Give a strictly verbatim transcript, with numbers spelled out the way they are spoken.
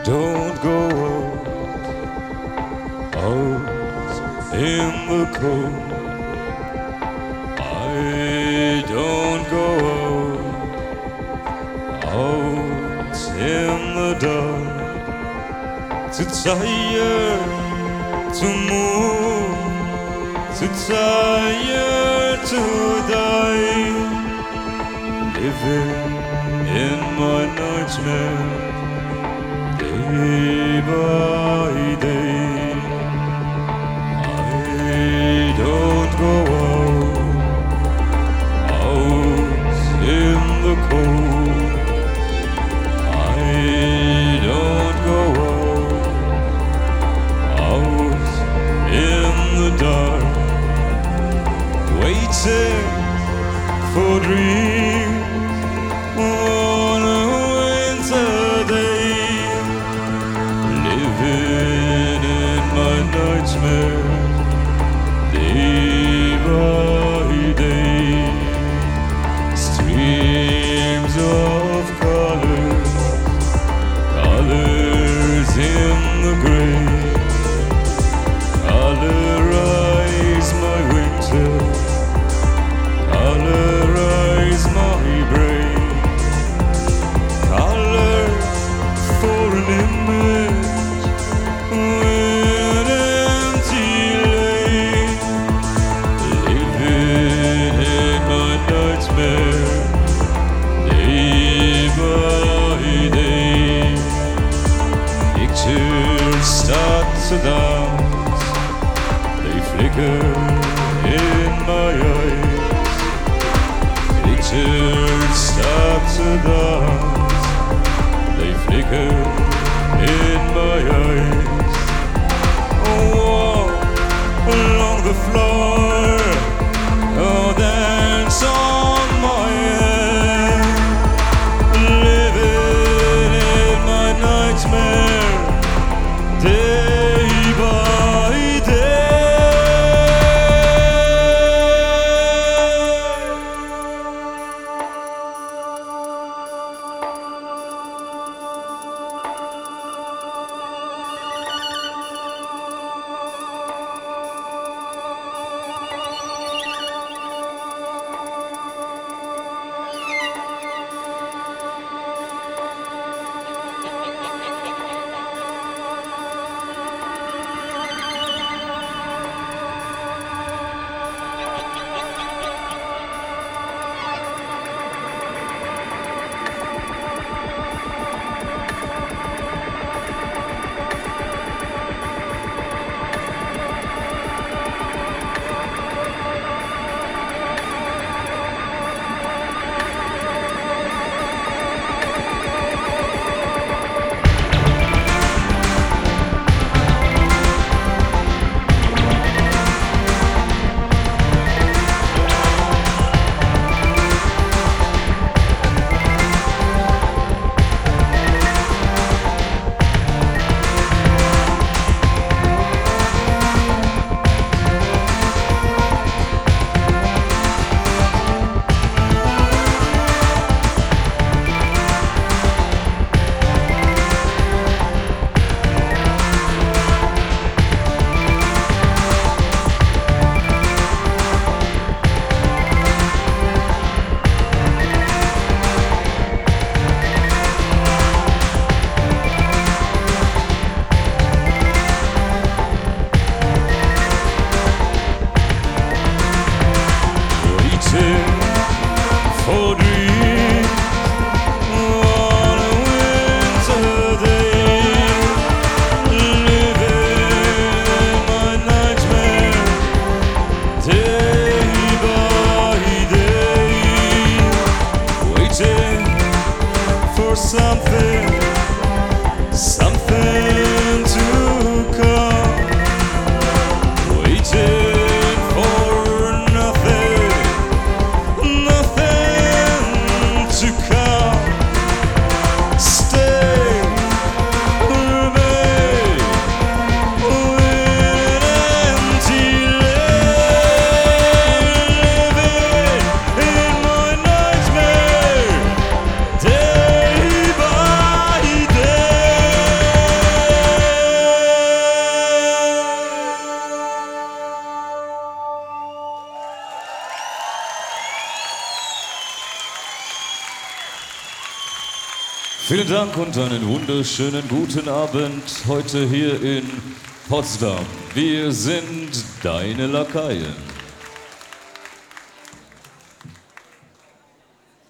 don't go out in the cold. I don't go out, out in the dark. Too tired to move, too tired to die. Living in my nightmare, day by day. I don't go out, out in the cold. I don't go out, out in the dark. Waiting for dreams on a winter day. Living in my nightmare, day by day. Streams of colors, colors in the gray. Colorize my winter, colorize my brain. Color for an image with empty lane. Living in my nightmare, day by day. Pictures start to dance, they flicker in my eyes. Pictures start to dance, they flicker in my eyes. Walk along the floor, oh, dance on my head. Living in my nightmare, day by day. Vielen Dank und einen wunderschönen guten Abend heute hier in Potsdam. Wir sind deine Lakaien.